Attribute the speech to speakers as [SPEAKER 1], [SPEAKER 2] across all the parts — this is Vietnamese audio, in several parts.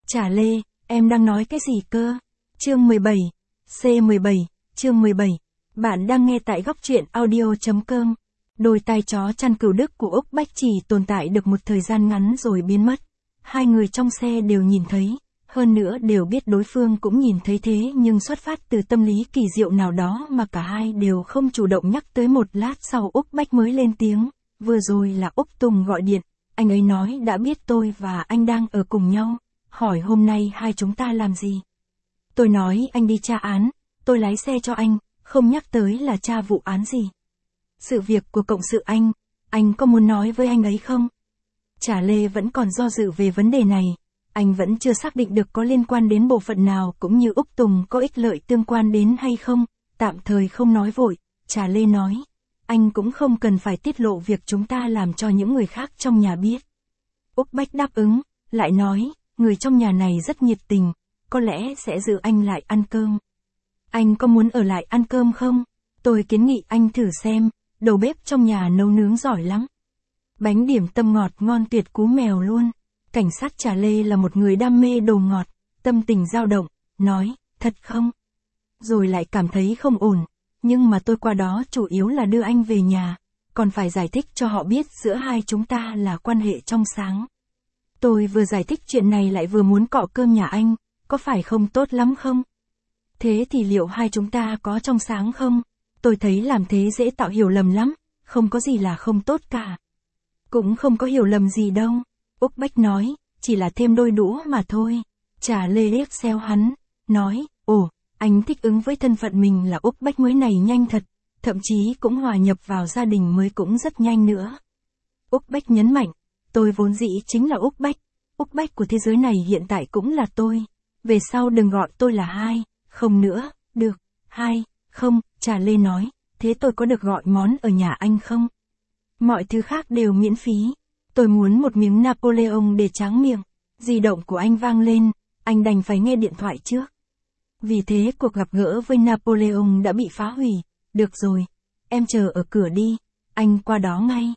[SPEAKER 1] Trà Lê, em đang nói cái gì cơ? Chương 17. C17, chương 17. Bạn đang nghe tại góc truyện audio.com. Đôi tai chó chăn cừu Đức của Úc Bách chỉ tồn tại được một thời gian ngắn rồi biến mất. Hai người trong xe đều nhìn thấy, hơn nữa đều biết đối phương cũng nhìn thấy thế, nhưng xuất phát từ tâm lý kỳ diệu nào đó mà cả hai đều không chủ động nhắc tới. Một lát sau Úc Bách mới lên tiếng, vừa rồi là Úc Tùng gọi điện, anh ấy nói đã biết tôi và anh đang ở cùng nhau, hỏi hôm nay hai chúng ta làm gì. Tôi nói anh đi tra án, tôi lái xe cho anh, không nhắc tới là tra vụ án gì. Sự việc của cộng sự anh có muốn nói với anh ấy không? Trà Lê vẫn còn do dự về vấn đề này, anh vẫn chưa xác định được có liên quan đến bộ phận nào cũng như Úc Tùng có ích lợi tương quan đến hay không, tạm thời không nói vội. Trà Lê nói, anh cũng không cần phải tiết lộ việc chúng ta làm cho những người khác trong nhà biết. Úc Bách đáp ứng, lại nói, người trong nhà này rất nhiệt tình, có lẽ sẽ giữ anh lại ăn cơm. Anh có muốn ở lại ăn cơm không? Tôi kiến nghị anh thử xem, đầu bếp trong nhà nấu nướng giỏi lắm. Bánh điểm tâm ngọt ngon tuyệt cú mèo luôn. Cảnh sát Trà Lê là một người đam mê đồ ngọt, tâm tình dao động, nói, thật không? Rồi lại cảm thấy không ổn, nhưng mà tôi qua đó chủ yếu là đưa anh về nhà, còn phải giải thích cho họ biết giữa hai chúng ta là quan hệ trong sáng. Tôi vừa giải thích chuyện này lại vừa muốn cọ cơm nhà anh, có phải không tốt lắm không? Thế thì liệu hai chúng ta có trong sáng không? Tôi thấy làm thế dễ tạo hiểu lầm lắm, không có gì là không tốt cả. Cũng không có hiểu lầm gì đâu. Úc Bách nói, chỉ là thêm đôi đũa mà thôi. Trà Lê liếc xéo hắn, nói, ồ, anh thích ứng với thân phận mình là Úc Bách mới này nhanh thật, thậm chí cũng hòa nhập vào gia đình mới cũng rất nhanh nữa. Úc Bách nhấn mạnh, tôi vốn dĩ chính là Úc Bách của thế giới này hiện tại cũng là tôi. Về sau đừng gọi tôi là hai, không nữa, được, hai, không, Trà Lê nói, thế tôi có được gọi món ở nhà anh không? Mọi thứ khác đều miễn phí. Tôi muốn một miếng Napoleon để tráng miệng. Di động của anh vang lên, anh đành phải nghe điện thoại trước. Vì thế cuộc gặp gỡ với Napoleon đã bị phá hủy. Được rồi, em chờ ở cửa đi, anh qua đó ngay.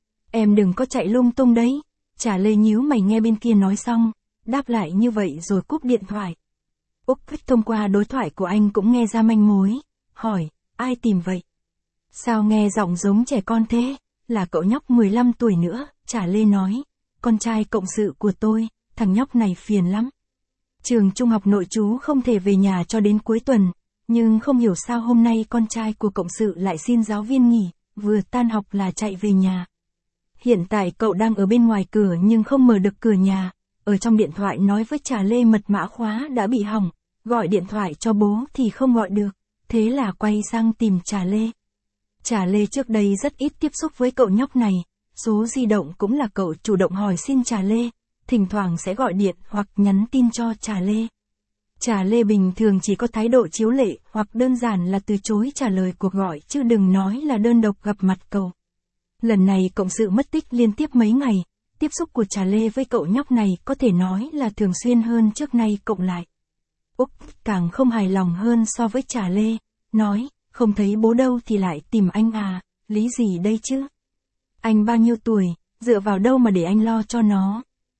[SPEAKER 1] Em đừng có chạy lung tung đấy. Trà Lê nhíu mày nghe bên kia nói xong, đáp lại như vậy rồi cúp điện thoại. Úc Bách thông qua đối thoại của anh cũng nghe ra manh mối, hỏi, ai tìm vậy? Sao nghe giọng giống trẻ con thế? Là cậu nhóc 15 tuổi nữa, Trà Lê nói, con trai cộng sự của tôi, thằng nhóc này phiền lắm. Trường trung học nội trú không thể về nhà cho đến cuối tuần, nhưng không hiểu sao hôm nay con trai của cộng sự lại xin giáo viên nghỉ, vừa tan học là chạy về nhà. Hiện tại cậu đang ở bên ngoài cửa nhưng không mở được cửa nhà, ở trong điện thoại nói với Trà Lê mật mã khóa đã bị hỏng, gọi điện thoại cho bố thì không gọi được, thế là quay sang tìm Trà Lê. Trà Lê trước đây rất ít tiếp xúc với cậu nhóc này, số di động cũng là cậu chủ động hỏi xin Trà Lê, thỉnh thoảng sẽ gọi điện hoặc nhắn tin cho Trà Lê. Trà Lê bình thường chỉ có thái độ chiếu lệ hoặc đơn giản là từ chối trả lời cuộc gọi chứ đừng nói là đơn độc gặp mặt cậu. Lần này cộng sự mất tích liên tiếp mấy ngày, tiếp xúc của Trà Lê với cậu nhóc này có thể nói là thường xuyên hơn trước nay cộng lại. Úc càng không hài lòng hơn so với Trà Lê, nói, không thấy bố đâu thì lại tìm anh à, lý gì đây chứ? Anh bao nhiêu tuổi, dựa vào đâu mà để anh lo cho nó?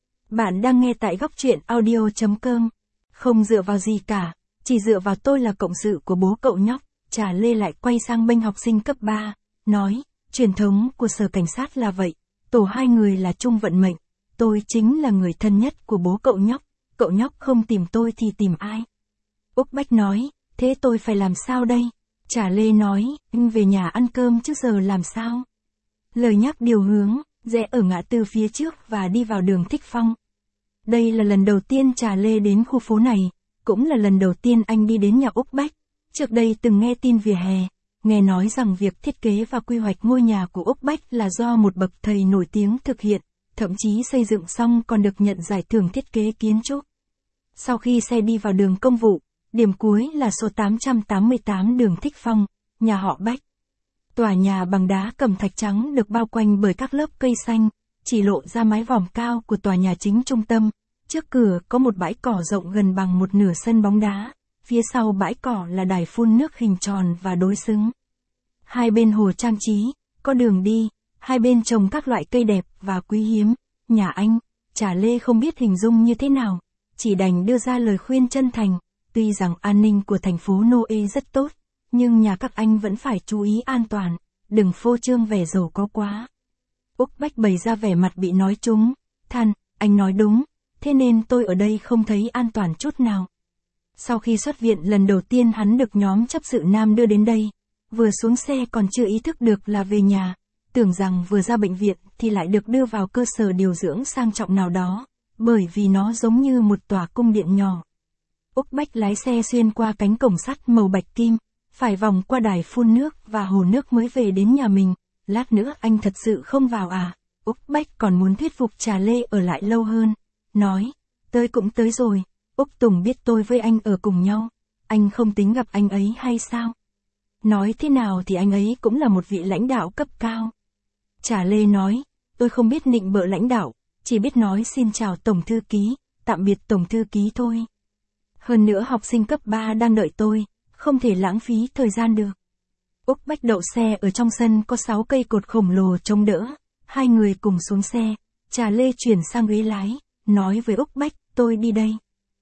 [SPEAKER 1] Bạn đang nghe tại góc truyện audio.com. Không dựa vào gì cả, chỉ dựa vào tôi là cộng sự của bố cậu nhóc. Trà Lê lại quay sang bên học sinh cấp 3, nói, truyền thống của sở cảnh sát là vậy, tổ hai người là chung vận mệnh, tôi chính là người thân nhất của bố cậu nhóc không tìm tôi thì tìm ai? Úc Bách nói, thế tôi phải làm sao đây? Trà Lê nói, anh về nhà ăn cơm chứ giờ làm sao? Lời nhắc điều hướng, rẽ ở ngã tư phía trước và đi vào đường Thích Phong. Đây là lần đầu tiên Trà Lê đến khu phố này, cũng là lần đầu tiên anh đi đến nhà Úc Bách. Trước đây từng nghe tin vỉa hè, nghe nói rằng việc thiết kế và quy hoạch ngôi nhà của Úc Bách là do một bậc thầy nổi tiếng thực hiện, thậm chí xây dựng xong còn được nhận giải thưởng thiết kế kiến trúc. Sau khi xe đi vào đường Công vụ, điểm cuối là số 888 đường Thích Phong, nhà họ Bách. Tòa nhà bằng đá cẩm thạch trắng được bao quanh bởi các lớp cây xanh, chỉ lộ ra mái vòm cao của tòa nhà chính trung tâm. Trước cửa có một bãi cỏ rộng gần bằng một nửa sân bóng đá, phía sau bãi cỏ là đài phun nước hình tròn và đối xứng. Hai bên hồ trang trí, có đường đi, hai bên trồng các loại cây đẹp và quý hiếm. Nhà anh, Trà Lê không biết hình dung như thế nào. chỉ đành đưa ra lời khuyên chân thành, tuy rằng an ninh của thành phố Noe rất tốt, nhưng nhà các anh vẫn phải chú ý an toàn, đừng phô trương vẻ giàu có quá. Úc Bách bày ra vẻ mặt bị nói trúng, than, anh nói đúng, thế nên tôi ở đây không thấy an toàn chút nào. Sau khi xuất viện lần đầu tiên hắn được nhóm chấp sự nam đưa đến đây, vừa xuống xe còn chưa ý thức được là về nhà, tưởng rằng vừa ra bệnh viện thì lại được đưa vào cơ sở điều dưỡng sang trọng nào đó, bởi vì nó giống như một tòa cung điện nhỏ. Úc Bách lái xe xuyên qua cánh cổng sắt màu bạch kim, phải vòng qua đài phun nước và hồ nước mới về đến nhà mình. Lát nữa anh thật sự không vào à? Úc Bách còn muốn thuyết phục Trà Lê ở lại lâu hơn. Nói, tôi cũng tới rồi, Úc Tùng biết tôi với anh ở cùng nhau, anh không tính gặp anh ấy hay sao? Nói thế nào thì anh ấy cũng là một vị lãnh đạo cấp cao. Trà Lê nói, tôi không biết nịnh bợ lãnh đạo, chỉ biết nói xin chào Tổng Thư Ký, tạm biệt Tổng Thư Ký thôi. Hơn nữa học sinh cấp 3 đang đợi tôi, không thể lãng phí thời gian được. Úc Bách đậu xe ở trong sân có 6 cây cột khổng lồ chống đỡ, hai người cùng xuống xe, Trà Lê chuyển sang ghế lái, nói với Úc Bách, tôi đi đây.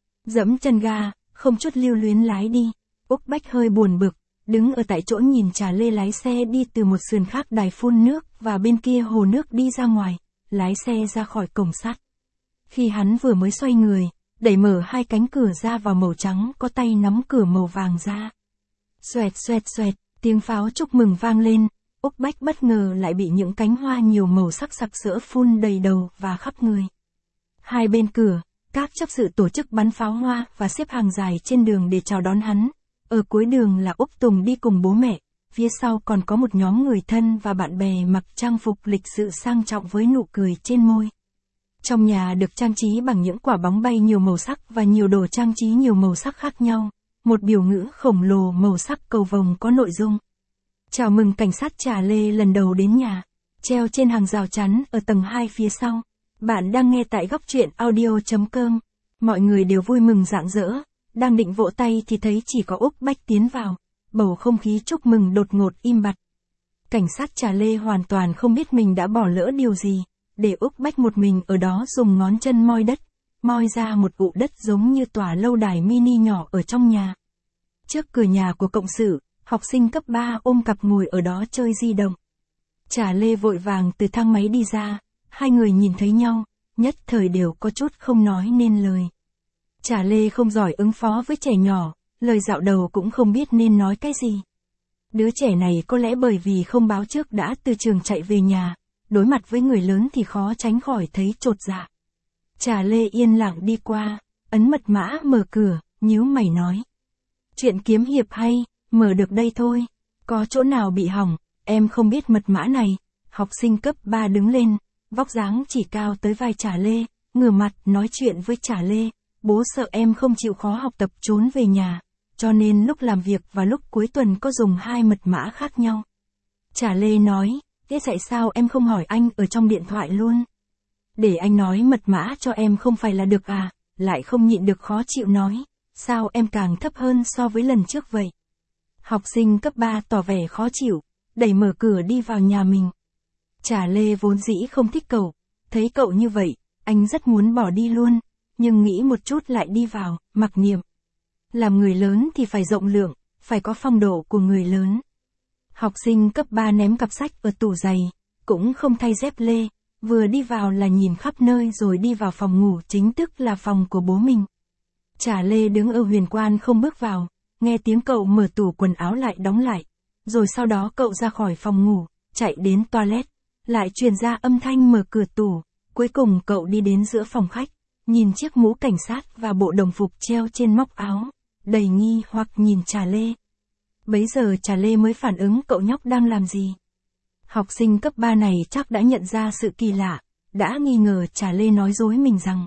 [SPEAKER 1] Dẫm chân ga, không chút lưu luyến lái đi. Úc Bách hơi buồn bực, đứng ở tại chỗ nhìn Trà Lê lái xe đi từ một sườn khác đài phun nước và bên kia hồ nước đi ra ngoài, lái xe ra khỏi cổng sắt. Khi hắn vừa mới xoay người, đẩy mở hai cánh cửa ra vào màu trắng có tay nắm cửa màu vàng ra. Xoẹt xoẹt xoẹt, tiếng pháo chúc mừng vang lên, Úc Bách bất ngờ lại bị những cánh hoa nhiều màu sắc sặc sỡ phun đầy đầu và khắp người. Hai bên cửa, các chấp sự tổ chức bắn pháo hoa và xếp hàng dài trên đường để chào đón hắn. Ở cuối đường là Úc Tùng đi cùng bố mẹ, phía sau còn có một nhóm người thân và bạn bè mặc trang phục lịch sự sang trọng với nụ cười trên môi. Trong nhà được trang trí bằng những quả bóng bay nhiều màu sắc và nhiều đồ trang trí nhiều màu sắc khác nhau. Một biểu ngữ khổng lồ màu sắc cầu vồng có nội dung. Chào mừng cảnh sát Trà Lê lần đầu đến nhà. Treo trên hàng rào chắn ở tầng 2 phía sau. Bạn đang nghe tại góc truyện audio.com. Mọi người đều vui mừng rạng rỡ. Đang định vỗ tay thì thấy chỉ có Úc Bách tiến vào. Bầu không khí chúc mừng đột ngột im bặt. Cảnh sát Trà Lê hoàn toàn không biết mình đã bỏ lỡ điều gì. Để Úc Bách một mình ở đó dùng ngón chân moi đất. Moi ra một ụ đất giống như tòa lâu đài mini nhỏ ở trong nhà. Trước cửa nhà của cộng sự, học sinh cấp 3 ôm cặp ngồi ở đó chơi di động. Trà Lê vội vàng từ thang máy đi ra, hai người nhìn thấy nhau, nhất thời đều có chút không nói nên lời. Trà Lê không giỏi ứng phó với trẻ nhỏ, lời dạo đầu cũng không biết nên nói cái gì. Đứa trẻ này có lẽ bởi vì không báo trước đã từ trường chạy về nhà, đối mặt với người lớn thì khó tránh khỏi thấy chột dạ. Trà Lê yên lặng đi qua, ấn mật mã mở cửa, nhíu mày nói. Chuyện kiếm hiệp hay, mở được đây thôi. Có chỗ nào bị hỏng, em không biết mật mã này. Học sinh cấp 3 đứng lên, vóc dáng chỉ cao tới vai Trà Lê, ngửa mặt nói chuyện với Trà Lê. Bố sợ em không chịu khó học tập trốn về nhà, cho nên lúc làm việc và lúc cuối tuần có dùng hai mật mã khác nhau. Trà Lê nói, thế tại sao em không hỏi anh ở trong điện thoại luôn? Để anh nói mật mã cho em không phải là được à, lại không nhịn được khó chịu nói. Sao em càng thấp hơn so với lần trước vậy? Học sinh cấp 3 tỏ vẻ khó chịu, đẩy mở cửa đi vào nhà mình. Trà Lê vốn dĩ không thích cậu, thấy cậu như vậy, anh rất muốn bỏ đi luôn, nhưng nghĩ một chút lại đi vào, mặc niệm. Làm người lớn thì phải rộng lượng, phải có phong độ của người lớn. Học sinh cấp 3 ném cặp sách ở tủ giày, cũng không thay dép lê, vừa đi vào là nhìn khắp nơi rồi đi vào phòng ngủ chính thức là phòng của bố mình. Trà Lê đứng ở huyền quan không bước vào, nghe tiếng cậu mở tủ quần áo lại đóng lại, rồi sau đó cậu ra khỏi phòng ngủ, chạy đến toilet, lại truyền ra âm thanh mở cửa tủ, cuối cùng cậu đi đến giữa phòng khách, nhìn chiếc mũ cảnh sát và bộ đồng phục treo trên móc áo, đầy nghi hoặc nhìn Trà Lê. Bấy giờ Trà Lê mới phản ứng cậu nhóc đang làm gì. Học sinh cấp 3 này chắc đã nhận ra sự kỳ lạ, đã nghi ngờ Trà Lê nói dối mình rằng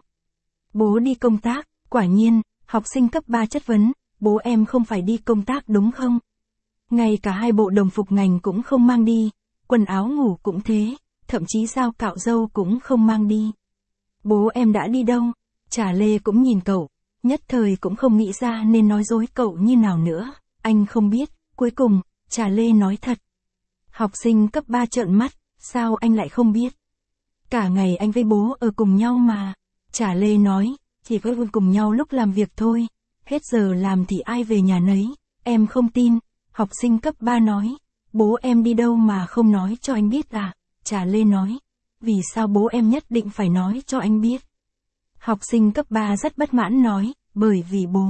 [SPEAKER 1] bố đi công tác. Quả nhiên, học sinh cấp 3 chất vấn, bố em không phải đi công tác đúng không? Ngay cả hai bộ đồng phục ngành cũng không mang đi, quần áo ngủ cũng thế, thậm chí dao cạo râu cũng không mang đi. Bố em đã đi đâu? Trà Lê cũng nhìn cậu, nhất thời cũng không nghĩ ra nên nói dối cậu như nào nữa, anh không biết, cuối cùng, Trà Lê nói thật. Học sinh cấp 3 trợn mắt, sao anh lại không biết? Cả ngày anh với bố ở cùng nhau mà. Trà Lê nói, chỉ có cùng nhau lúc làm việc thôi, hết giờ làm thì ai về nhà nấy, em không tin, học sinh cấp 3 nói, bố em đi đâu mà không nói cho anh biết à, Trà Lê nói, vì sao bố em nhất định phải nói cho anh biết. Học sinh cấp 3 rất bất mãn nói, bởi vì bố.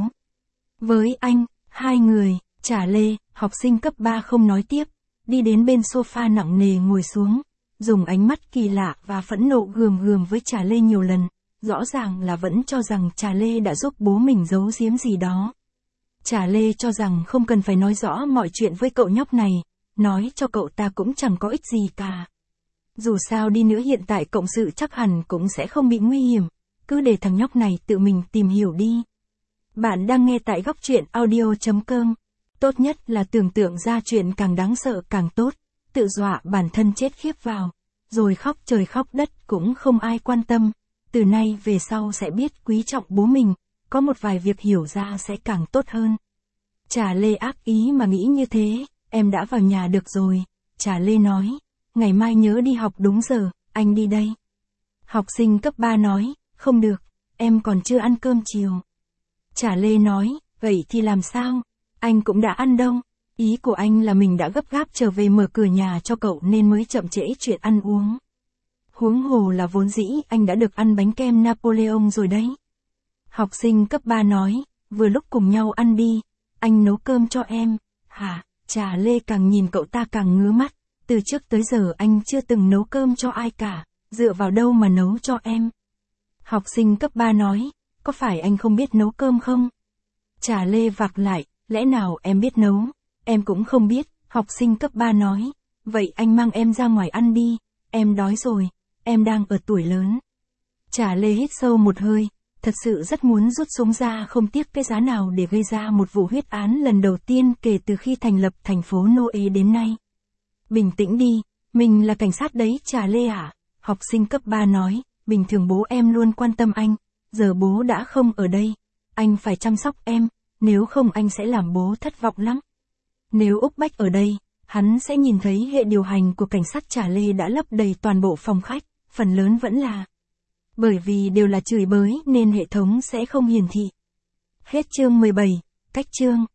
[SPEAKER 1] Với anh, hai người, Trà Lê, học sinh cấp 3 không nói tiếp, đi đến bên sofa nặng nề ngồi xuống, dùng ánh mắt kỳ lạ và phẫn nộ gườm gườm với Trà Lê nhiều lần, rõ ràng là vẫn cho rằng Trà Lê đã giúp bố mình giấu giếm gì đó. Trà Lê cho rằng không cần phải nói rõ mọi chuyện với cậu nhóc này, nói cho cậu ta cũng chẳng có ích gì cả. Dù sao đi nữa hiện tại cộng sự chắc hẳn cũng sẽ không bị nguy hiểm, cứ để thằng nhóc này tự mình tìm hiểu đi. Bạn đang nghe tại góc truyện audio.com. Tốt nhất là tưởng tượng ra chuyện càng đáng sợ càng tốt, tự dọa bản thân chết khiếp vào, rồi khóc trời khóc đất cũng không ai quan tâm, từ nay về sau sẽ biết quý trọng bố mình, có một vài việc hiểu ra sẽ càng tốt hơn. Trà Lê ác ý mà nghĩ như thế, em đã vào nhà được rồi, Trà Lê nói, ngày mai nhớ đi học đúng giờ, anh đi đây. Học sinh cấp 3 nói, không được, em còn chưa ăn cơm chiều. Trà Lê nói, vậy thì làm sao? Anh cũng đã ăn đâu. Ý của anh là mình đã gấp gáp trở về mở cửa nhà cho cậu nên mới chậm trễ chuyện ăn uống. Huống hồ là vốn dĩ anh đã được ăn bánh kem Napoleon rồi đấy. Học sinh cấp 3 nói, vừa lúc cùng nhau ăn đi, anh nấu cơm cho em. Hả? Trà Lê càng nhìn cậu ta càng ngứa mắt, từ trước tới giờ anh chưa từng nấu cơm cho ai cả, dựa vào đâu mà nấu cho em. Học sinh cấp 3 nói, có phải anh không biết nấu cơm không? Trà Lê vạc lại, lẽ nào em biết nấu? Em cũng không biết, học sinh cấp 3 nói, vậy anh mang em ra ngoài ăn đi, em đói rồi, em đang ở tuổi lớn. Trà Lê hít sâu một hơi, thật sự rất muốn rút súng ra không tiếc cái giá nào để gây ra một vụ huyết án lần đầu tiên kể từ khi thành lập thành phố Noe đến nay. Bình tĩnh đi, mình là cảnh sát đấy Trà Lê à? Học sinh cấp 3 nói, bình thường bố em luôn quan tâm anh, giờ bố đã không ở đây, anh phải chăm sóc em, nếu không anh sẽ làm bố thất vọng lắm. Nếu Úc Bách ở đây, hắn sẽ nhìn thấy hệ điều hành của cảnh sát Trà Lê đã lấp đầy toàn bộ phòng khách, phần lớn vẫn là. Bởi vì đều là chửi bới nên hệ thống sẽ không hiển thị. Hết chương 17, cách chương.